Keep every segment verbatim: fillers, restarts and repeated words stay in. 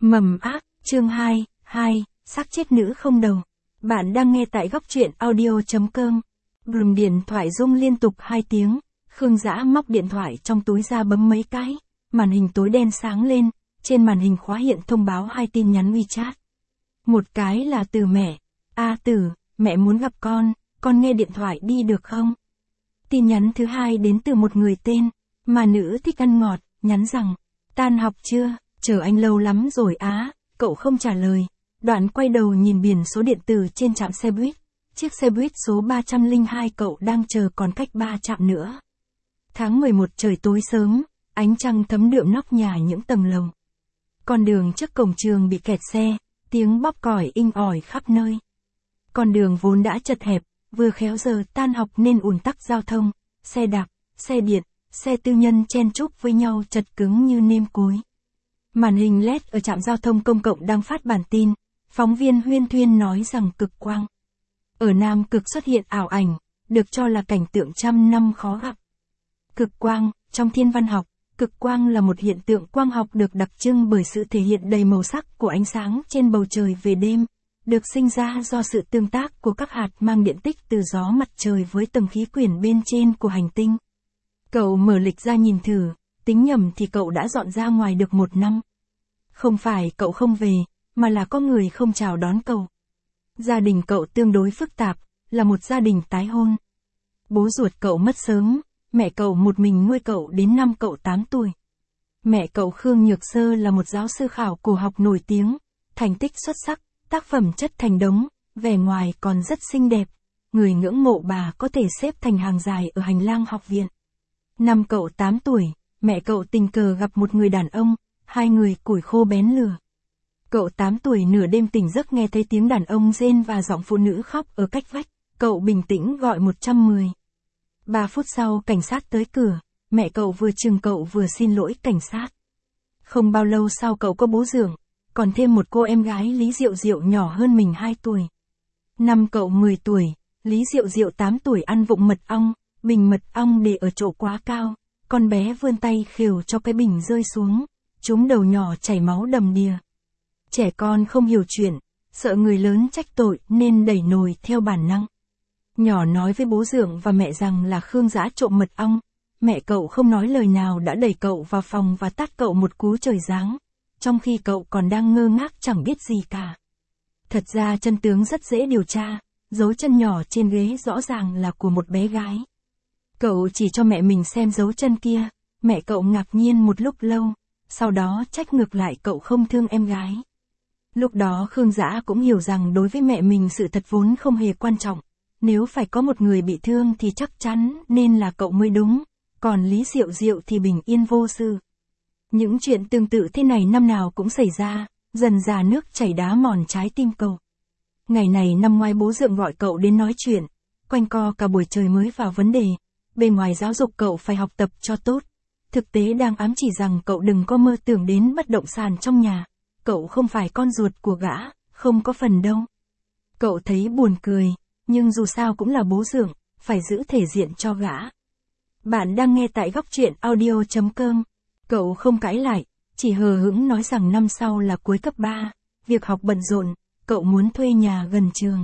Mầm ác, chương hai, hai, xác chết nữ không đầu. Bạn đang nghe tại góc truyện audio.com. Bùm điện thoại rung liên tục hai tiếng, Khương Dã móc điện thoại trong túi ra bấm mấy cái, màn hình tối đen sáng lên, trên màn hình khóa hiện thông báo hai tin nhắn WeChat. Một cái là từ mẹ, A Tử, mẹ muốn gặp con, con nghe điện thoại đi được không? Tin nhắn thứ hai đến từ một người tên, mà nữ thích ăn ngọt, nhắn rằng, tan học chưa? Chờ anh lâu lắm rồi á, cậu không trả lời. Đoạn quay đầu nhìn biển số điện tử trên trạm xe buýt. Chiếc xe buýt số ba không hai cậu đang chờ còn cách ba trạm nữa. Tháng mười một trời tối sớm, ánh trăng thấm đượm nóc nhà những tầng lầu. Con đường trước cổng trường bị kẹt xe, tiếng bóp còi inh ỏi khắp nơi. Con đường vốn đã chật hẹp, vừa khéo giờ tan học nên ùn tắc giao thông, xe đạp, xe điện, xe tư nhân chen chúc với nhau chật cứng như nêm cối. Màn hình led ở trạm giao thông công cộng đang phát bản tin, phóng viên huyên thuyên nói rằng cực quang. Ở Nam Cực xuất hiện ảo ảnh, được cho là cảnh tượng trăm năm khó gặp. Cực quang, trong thiên văn học, cực quang là một hiện tượng quang học được đặc trưng bởi sự thể hiện đầy màu sắc của ánh sáng trên bầu trời về đêm, được sinh ra do sự tương tác của các hạt mang điện tích từ gió mặt trời với tầng khí quyển bên trên của hành tinh. Cậu mở lịch ra nhìn thử, tính nhầm thì cậu đã dọn ra ngoài được một năm. Không phải cậu không về, mà là có người không chào đón cậu. Gia đình cậu tương đối phức tạp, là một gia đình tái hôn. Bố ruột cậu mất sớm, mẹ cậu một mình nuôi cậu đến năm cậu tám tuổi. Mẹ cậu Khương Nhược Sơ là một giáo sư khảo cổ học nổi tiếng, thành tích xuất sắc, tác phẩm chất thành đống, vẻ ngoài còn rất xinh đẹp. Người ngưỡng mộ bà có thể xếp thành hàng dài ở hành lang học viện. Năm cậu tám tuổi, mẹ cậu tình cờ gặp một người đàn ông, hai người củi khô bén lửa. Cậu tám tuổi nửa đêm tỉnh giấc nghe thấy tiếng đàn ông rên và giọng phụ nữ khóc ở cách vách, cậu bình tĩnh gọi một trăm mười. Ba phút sau cảnh sát tới cửa, mẹ cậu vừa chừng cậu vừa xin lỗi cảnh sát. Không bao lâu sau cậu có bố dượng, còn thêm một cô em gái Lý Diệu Diệu nhỏ hơn mình hai tuổi. Năm cậu mười tuổi, Lý Diệu Diệu tám tuổi ăn vụng mật ong, bình mật ong để ở chỗ quá cao, con bé vươn tay khều cho cái bình rơi xuống, trúng đầu nhỏ chảy máu đầm đìa. Trẻ con không hiểu chuyện, sợ người lớn trách tội nên đẩy nồi theo bản năng. Nhỏ nói với bố dượng và mẹ rằng là Khương Dã trộm mật ong, mẹ cậu không nói lời nào đã đẩy cậu vào phòng và tát cậu một cú trời giáng, trong khi cậu còn đang ngơ ngác chẳng biết gì cả. Thật ra chân tướng rất dễ điều tra, dấu chân nhỏ trên ghế rõ ràng là của một bé gái. Cậu chỉ cho mẹ mình xem dấu chân kia, mẹ cậu ngạc nhiên một lúc lâu, sau đó trách ngược lại cậu không thương em gái. Lúc đó Khương Dã cũng hiểu rằng đối với mẹ mình sự thật vốn không hề quan trọng, nếu phải có một người bị thương thì chắc chắn nên là cậu mới đúng, còn Lý Diệu Diệu thì bình yên vô sự. Những chuyện tương tự thế này năm nào cũng xảy ra, dần dà nước chảy đá mòn trái tim cậu. Ngày này năm ngoái bố dượng gọi cậu đến nói chuyện, quanh co cả buổi trời mới vào vấn đề, bên ngoài giáo dục cậu phải học tập cho tốt. Thực tế đang ám chỉ rằng cậu đừng có mơ tưởng đến bất động sản trong nhà, cậu không phải con ruột của gã, không có phần đâu. Cậu thấy buồn cười, nhưng dù sao cũng là bố dượng, phải giữ thể diện cho gã. Bạn đang nghe tại góc truyện audio.com. Cậu không cãi lại, chỉ hờ hững nói rằng năm sau là cuối cấp ba, việc học bận rộn, cậu muốn thuê nhà gần trường.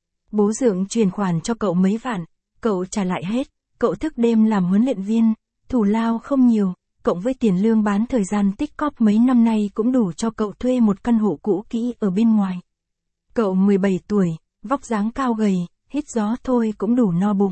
Bố dượng chuyển khoản cho cậu mấy vạn, cậu trả lại hết, cậu thức đêm làm huấn luyện viên, thủ lao không nhiều, cộng với tiền lương bán thời gian tích cóp mấy năm nay cũng đủ cho cậu thuê một căn hộ cũ kỹ ở bên ngoài. Cậu mười bảy tuổi, vóc dáng cao gầy, hít gió thôi cũng đủ no bụng.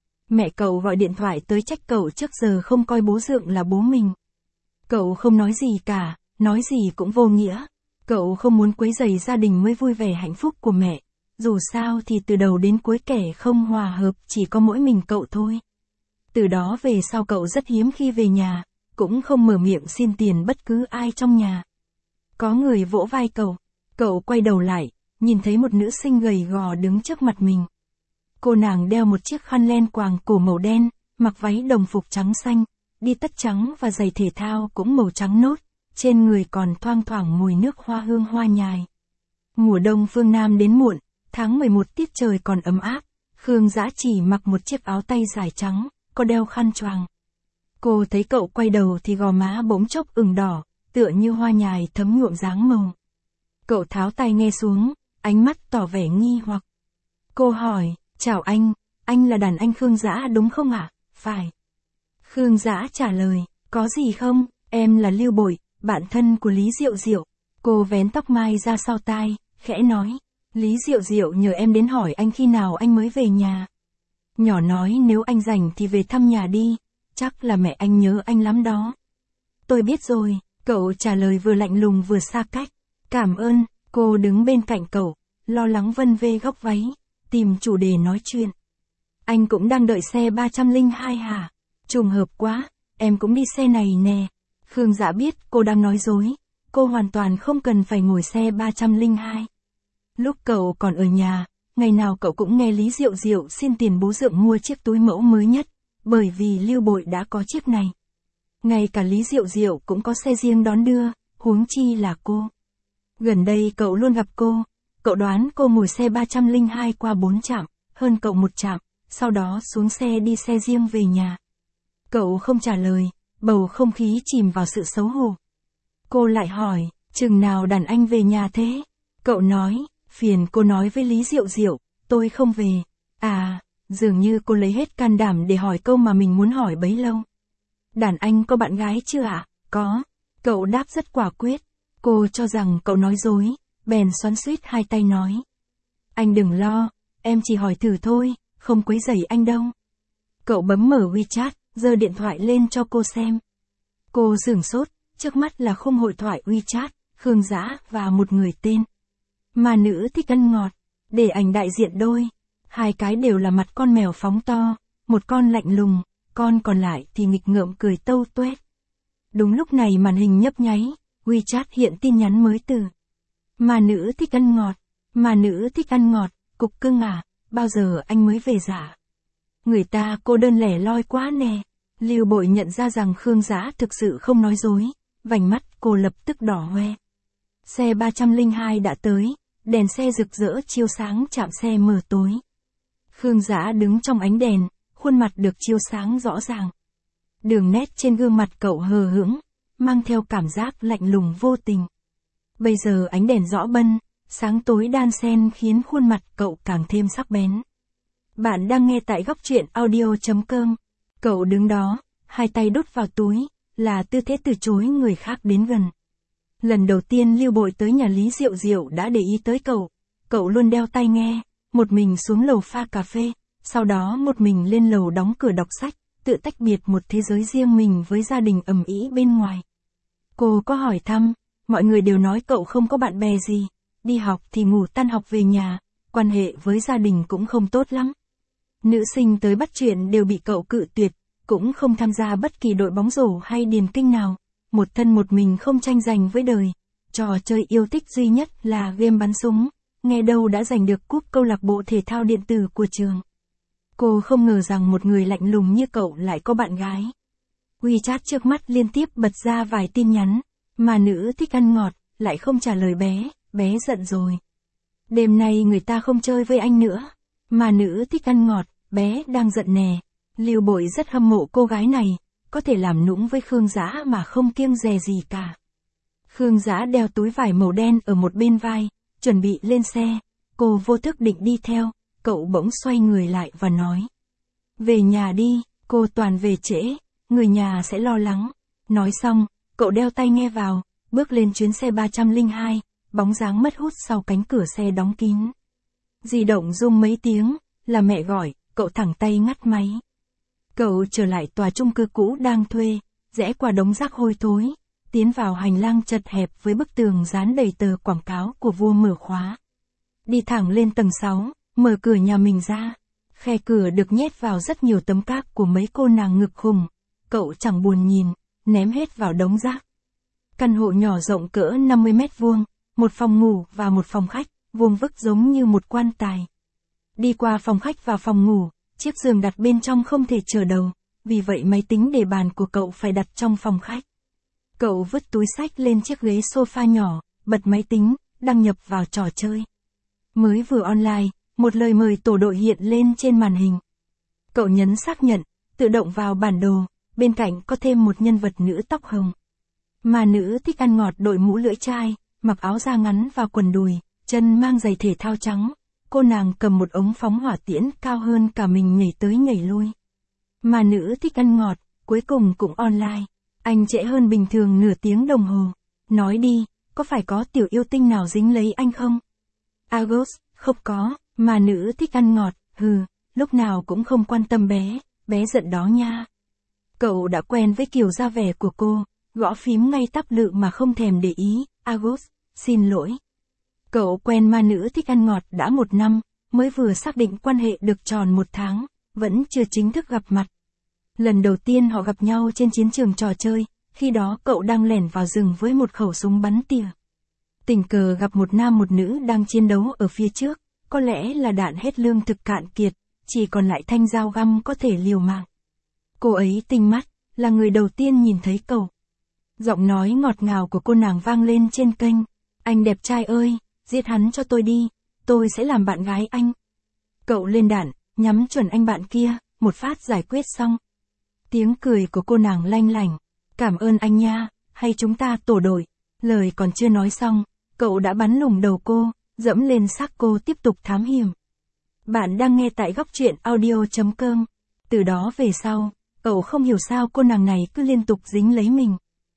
Mẹ cậu gọi điện thoại tới trách cậu trước giờ không coi bố dượng là bố mình. Cậu không nói gì cả, nói gì cũng vô nghĩa. Cậu không muốn quấy rầy gia đình mới vui vẻ hạnh phúc của mẹ. Dù sao thì từ đầu đến cuối kẻ không hòa hợp chỉ có mỗi mình cậu thôi. Từ đó về sau cậu rất hiếm khi về nhà, cũng không mở miệng xin tiền bất cứ ai trong nhà. Có người vỗ vai cậu, cậu quay đầu lại, nhìn thấy một nữ sinh gầy gò đứng trước mặt mình. Cô nàng đeo một chiếc khăn len quàng cổ màu đen, mặc váy đồng phục trắng xanh, đi tất trắng và giày thể thao cũng màu trắng nốt, trên người còn thoang thoảng mùi nước hoa hương hoa nhài. Mùa đông phương Nam đến muộn, tháng mười một tiết trời còn ấm áp, Khương Dã chỉ mặc một chiếc áo tay dài trắng, có đeo khăn choàng. Cô thấy cậu quay đầu thì gò má bỗng chốc ửng đỏ, tựa như hoa nhài thấm nhuộm dáng màu. Cậu tháo tai nghe xuống, ánh mắt tỏ vẻ nghi hoặc. Cô hỏi, chào anh, anh là đàn anh Khương Dã đúng không ạ? À? Phải. Khương Dã trả lời, có gì không, em là Lưu Bội, bạn thân của Lý Diệu Diệu. Cô vén tóc mai ra sau tai, khẽ nói, Lý Diệu Diệu nhờ em đến hỏi anh khi nào anh mới về nhà. Nhỏ nói nếu anh rảnh thì về thăm nhà đi, chắc là mẹ anh nhớ anh lắm đó. Tôi biết rồi, cậu trả lời vừa lạnh lùng vừa xa cách. Cảm ơn, cô đứng bên cạnh cậu, lo lắng vân vê góc váy, tìm chủ đề nói chuyện. Anh cũng đang đợi xe ba không hai hả? Trùng hợp quá, em cũng đi xe này nè. Khương Dã biết cô đang nói dối, cô hoàn toàn không cần phải ngồi xe ba không hai. Lúc cậu còn ở nhà, ngày nào cậu cũng nghe Lý Diệu Diệu xin tiền bố Dượng mua chiếc túi mẫu mới nhất, bởi vì Lưu Bội đã có chiếc này. Ngay cả Lý Diệu Diệu cũng có xe riêng đón đưa, huống chi là cô. Gần đây cậu luôn gặp cô, cậu đoán cô ngồi xe ba không hai qua bốn trạm, hơn cậu một trạm, sau đó xuống xe đi xe riêng về nhà. Cậu không trả lời, bầu không khí chìm vào sự xấu hổ. Cô lại hỏi, chừng nào đàn anh về nhà thế? Cậu nói, phiền cô nói với Lý Diệu Diệu, tôi không về. À, dường như cô lấy hết can đảm để hỏi câu mà mình muốn hỏi bấy lâu. Đàn anh có bạn gái chưa ạ? À? Có. Cậu đáp rất quả quyết. Cô cho rằng cậu nói dối, bèn xoắn xuýt hai tay nói. Anh đừng lo, em chỉ hỏi thử thôi, không quấy rầy anh đâu. Cậu bấm mở WeChat, giơ điện thoại lên cho cô xem. Cô sửng sốt, trước mắt là khung hội thoại WeChat, Khương Dã và một người tên. Mà nữ thích ăn ngọt, để ảnh đại diện đôi. Hai cái đều là mặt con mèo phóng to, một con lạnh lùng, con còn lại thì nghịch ngợm cười tâu tuét. Đúng lúc này màn hình nhấp nháy, WeChat hiện tin nhắn mới từ. Mà nữ thích ăn ngọt, mà nữ thích ăn ngọt, cục cưng à, bao giờ anh mới về dạ? Người ta cô đơn lẻ loi quá nè. Lưu Bội nhận ra rằng Khương Dã thực sự không nói dối, vành mắt cô lập tức đỏ hoe. Xe ba không hai đã tới, đèn xe rực rỡ chiếu sáng chạm xe mờ tối. Khương Dã đứng trong ánh đèn, khuôn mặt được chiếu sáng rõ ràng. Đường nét trên gương mặt cậu hờ hững, mang theo cảm giác lạnh lùng vô tình. Bây giờ ánh đèn rõ bân, sáng tối đan xen khiến khuôn mặt cậu càng thêm sắc bén. Bạn đang nghe tại góc truyện audio chấm com. Cậu đứng đó, hai tay đút vào túi, là tư thế từ chối người khác đến gần. Lần đầu tiên Lưu Bội tới nhà Lý Diệu Diệu đã để ý tới cậu. Cậu luôn đeo tai nghe, một mình xuống lầu pha cà phê, sau đó một mình lên lầu đóng cửa đọc sách, tự tách biệt một thế giới riêng mình với gia đình ầm ĩ bên ngoài. Cô có hỏi thăm, mọi người đều nói cậu không có bạn bè gì, đi học thì ngủ tan học về nhà, quan hệ với gia đình cũng không tốt lắm. Nữ sinh tới bắt chuyện đều bị cậu cự tuyệt, cũng không tham gia bất kỳ đội bóng rổ hay điền kinh nào, một thân một mình không tranh giành với đời. Trò chơi yêu thích duy nhất là game bắn súng, nghe đâu đã giành được cúp câu lạc bộ thể thao điện tử của trường. Cô không ngờ rằng một người lạnh lùng như cậu lại có bạn gái. WeChat trước mắt liên tiếp bật ra vài tin nhắn, mà nữ thích ăn ngọt, lại không trả lời bé, bé giận rồi. Đêm nay người ta không chơi với anh nữa, mà nữ thích ăn ngọt, bé đang giận nè. Lưu Bội rất hâm mộ cô gái này, có thể làm nũng với Khương Dã mà không kiêng dè gì cả. Khương Dã đeo túi vải màu đen ở một bên vai, chuẩn bị lên xe, cô vô thức định đi theo, cậu bỗng xoay người lại và nói. Về nhà đi, cô toàn về trễ, người nhà sẽ lo lắng. Nói xong, cậu đeo tai nghe vào, bước lên chuyến xe ba không hai, bóng dáng mất hút sau cánh cửa xe đóng kín. Di động rung mấy tiếng, là mẹ gọi, cậu thẳng tay ngắt máy. Cậu trở lại tòa chung cư cũ đang thuê, rẽ qua đống rác hôi thối, tiến vào hành lang chật hẹp với bức tường dán đầy tờ quảng cáo của vua mở khóa. Đi thẳng lên tầng sáu, mở cửa nhà mình ra. Khe cửa được nhét vào rất nhiều tấm các của mấy cô nàng ngực khùng. Cậu chẳng buồn nhìn, ném hết vào đống rác. Căn hộ nhỏ rộng cỡ năm mươi mét vuông, một phòng ngủ và một phòng khách, vuông vức giống như một quan tài. Đi qua phòng khách và phòng ngủ, chiếc giường đặt bên trong không thể chở đầu, vì vậy máy tính để bàn của cậu phải đặt trong phòng khách. Cậu vứt túi sách lên chiếc ghế sofa nhỏ, bật máy tính, đăng nhập vào trò chơi. Mới vừa online, một lời mời tổ đội hiện lên trên màn hình. Cậu nhấn xác nhận, tự động vào bản đồ, bên cạnh có thêm một nhân vật nữ tóc hồng. Mà nữ thích ăn ngọt đội mũ lưỡi chai, mặc áo da ngắn và quần đùi, chân mang giày thể thao trắng. Cô nàng cầm một ống phóng hỏa tiễn cao hơn cả mình nhảy tới nhảy lui. Mà nữ thích ăn ngọt, cuối cùng cũng online. Anh trễ hơn bình thường nửa tiếng đồng hồ. Nói đi, có phải có tiểu yêu tinh nào dính lấy anh không? Agos, không có, mà nữ thích ăn ngọt, hừ, lúc nào cũng không quan tâm bé, bé giận đó nha. Cậu đã quen với kiểu ra vẻ của cô, gõ phím ngay tắp lự mà không thèm để ý. Agos, xin lỗi. Cậu quen ma nữ thích ăn ngọt đã một năm, mới vừa xác định quan hệ được tròn một tháng, vẫn chưa chính thức gặp mặt. Lần đầu tiên họ gặp nhau trên chiến trường trò chơi, khi đó cậu đang lẻn vào rừng với một khẩu súng bắn tỉa. Tình cờ gặp một nam một nữ đang chiến đấu ở phía trước, có lẽ là đạn hết lương thực cạn kiệt, chỉ còn lại thanh dao găm có thể liều mạng. Cô ấy tinh mắt, là người đầu tiên nhìn thấy cậu. Giọng nói ngọt ngào của cô nàng vang lên trên kênh. Anh đẹp trai ơi, giết hắn cho tôi đi, tôi sẽ làm bạn gái anh. Cậu lên đạn, nhắm chuẩn anh bạn kia, một phát giải quyết xong. Tiếng cười của cô nàng lanh lảnh. Cảm ơn anh nha, hay chúng ta tổ đội. Lời còn chưa nói xong, cậu đã bắn lủng đầu cô, dẫm lên xác cô tiếp tục thám hiểm. Bạn đang nghe tại góc truyện audio chấm com. Từ đó về sau, cậu không hiểu sao cô nàng này cứ liên tục dính lấy mình.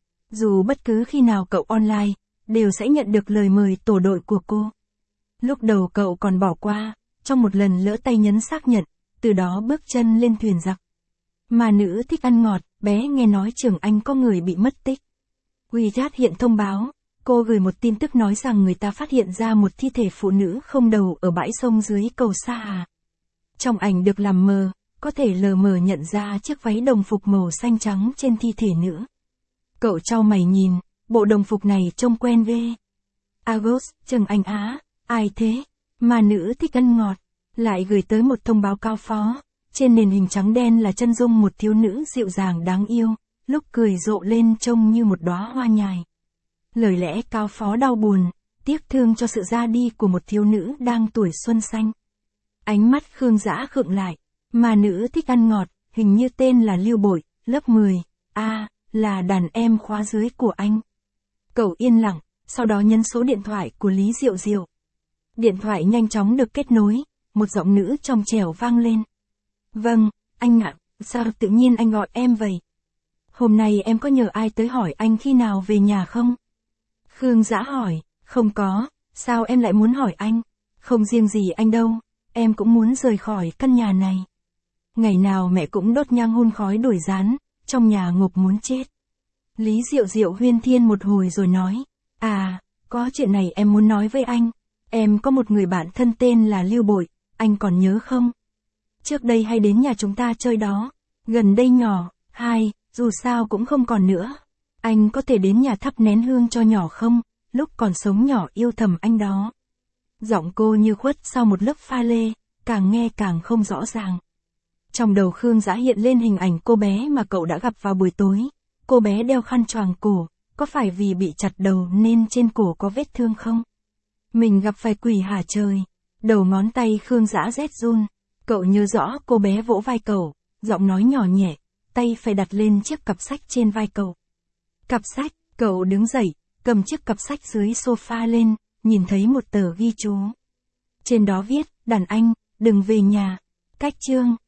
Dù bất cứ khi nào cậu online, đều sẽ nhận được lời mời tổ đội của cô. Lúc đầu cậu còn bỏ qua, trong một lần lỡ tay nhấn xác nhận, từ đó bước chân lên thuyền giặc. Mà nữ thích ăn ngọt, bé nghe nói trường anh có người bị mất tích. WeChat hiện thông báo, cô gửi một tin tức nói rằng người ta phát hiện ra một thi thể phụ nữ không đầu ở bãi sông dưới cầu Sa Hà. Trong ảnh được làm mờ, có thể lờ mờ nhận ra chiếc váy đồng phục màu xanh trắng trên thi thể nữ. Cậu trao mày nhìn, bộ đồng phục này trông quen ghê. Agos, Trần Anh Á, ai thế? Mà nữ thích ăn ngọt, lại gửi tới một thông báo cao phó. Trên nền hình trắng đen là chân dung một thiếu nữ dịu dàng đáng yêu, lúc cười rộ lên trông như một đóa hoa nhài. Lời lẽ cao phó đau buồn, tiếc thương cho sự ra đi của một thiếu nữ đang tuổi xuân xanh. Ánh mắt Khương Dã khựng lại, mà nữ thích ăn ngọt, hình như tên là Lưu Bội, lớp mười, a à, là đàn em khóa dưới của anh. Cậu yên lặng, sau đó nhấn số điện thoại của Lý Diệu Diệu. Điện thoại nhanh chóng được kết nối, một giọng nữ trong trẻo vang lên. Vâng, anh ạ, sao tự nhiên anh gọi em vậy? Hôm nay em có nhờ ai tới hỏi anh khi nào về nhà không? Khương Dã hỏi, không có, sao em lại muốn hỏi anh? Không riêng gì anh đâu, em cũng muốn rời khỏi căn nhà này. Ngày nào mẹ cũng đốt nhang hun khói đuổi rán, trong nhà ngộp muốn chết. Lý Diệu Diệu huyên thiên một hồi rồi nói, à, có chuyện này em muốn nói với anh. Em có một người bạn thân tên là Lưu Bội, anh còn nhớ không? Trước đây hay đến nhà chúng ta chơi đó, gần đây nhỏ, hai, dù sao cũng không còn nữa. Anh có thể đến nhà thắp nén hương cho nhỏ không, lúc còn sống nhỏ yêu thầm anh đó. Giọng cô như khuất sau một lớp pha lê, càng nghe càng không rõ ràng. Trong đầu Khương Dã hiện lên hình ảnh cô bé mà cậu đã gặp vào buổi tối. Cô bé đeo khăn choàng cổ, có phải vì bị chặt đầu nên trên cổ có vết thương không? Mình gặp phải quỷ hả trời? Đầu ngón tay Khương Dã rét run. Cậu nhớ rõ cô bé vỗ vai cậu, giọng nói nhỏ nhẹ, tay phải đặt lên chiếc cặp sách trên vai cậu. Cặp sách, cậu đứng dậy, cầm chiếc cặp sách dưới sofa lên, nhìn thấy một tờ ghi chú. Trên đó viết, đàn anh, đừng về nhà. Cách chương.